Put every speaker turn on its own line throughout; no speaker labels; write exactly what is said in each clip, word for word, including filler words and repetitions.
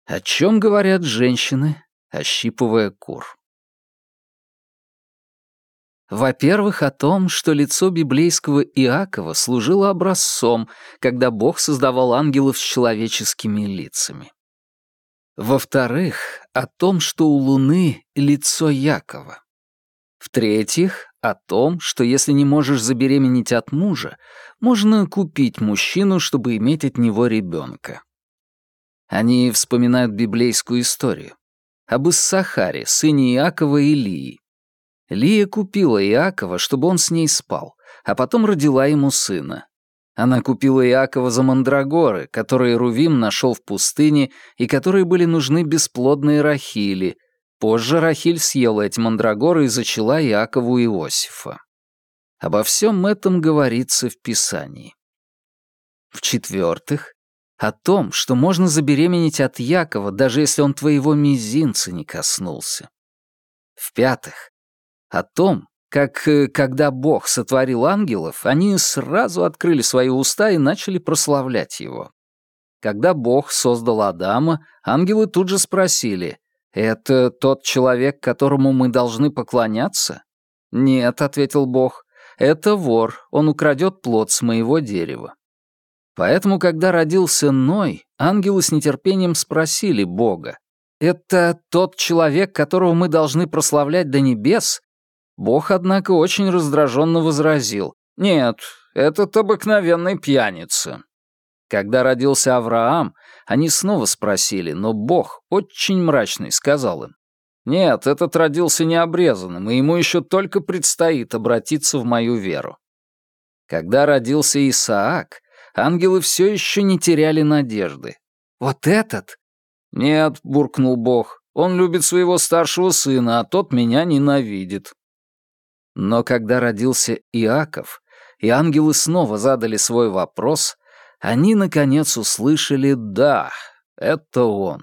О чем говорят женщины, ощипывая кур? Во-первых, о том, что лицо библейского Иакова служило образцом, когда Бог создавал ангелов с человеческими лицами. Во-вторых, о том, что у Луны лицо Якова. В-третьих, о том, что если не можешь забеременеть от мужа, можно купить мужчину, чтобы иметь от него ребенка. Они вспоминают библейскую историю об Иссахаре, сыне Иакова и Лии. Лия купила Иакова, чтобы он с ней спал, а потом родила ему сына. Она купила Иакова за мандрагоры, которые Рувим нашел в пустыне и которые были нужны бесплодной Рахили. Позже Рахиль съела эти мандрагоры и зачала Иакову Иосифа. Обо всем этом говорится в Писании. В-четвертых, о том, что можно забеременеть от Якова, даже если он твоего мизинца не коснулся. В-пятых, о том, как, когда Бог сотворил ангелов, они сразу открыли свои уста и начали прославлять его. Когда Бог создал Адама, ангелы тут же спросили: «Это тот человек, которому мы должны поклоняться?» «Нет», — ответил Бог, — «это вор, он украдет плод с моего дерева». Поэтому, когда родился Ной, ангелы с нетерпением спросили Бога: «Это тот человек, которого мы должны прославлять до небес?» Бог, однако, очень раздраженно возразил: «Нет, этот обыкновенный пьяница». Когда родился Авраам, они снова спросили, но Бог, очень мрачный, сказал им: «Нет, этот родился необрезанным, и ему еще только предстоит обратиться в мою веру». Когда родился Исаак, ангелы все еще не теряли надежды. «Вот этот?» «Нет», — буркнул Бог, — «он любит своего старшего сына, а тот меня ненавидит». Но когда родился Иаков, и ангелы снова задали свой вопрос, они, наконец, услышали «да, это он».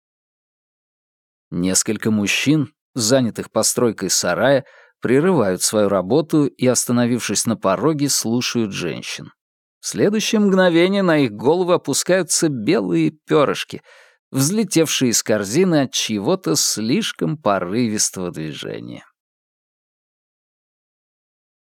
Несколько мужчин, занятых постройкой сарая, прерывают свою работу и, остановившись на пороге, слушают женщин. В следующее мгновение на их головы опускаются белые перышки, взлетевшие из корзины от чьего-то слишком порывистого движения.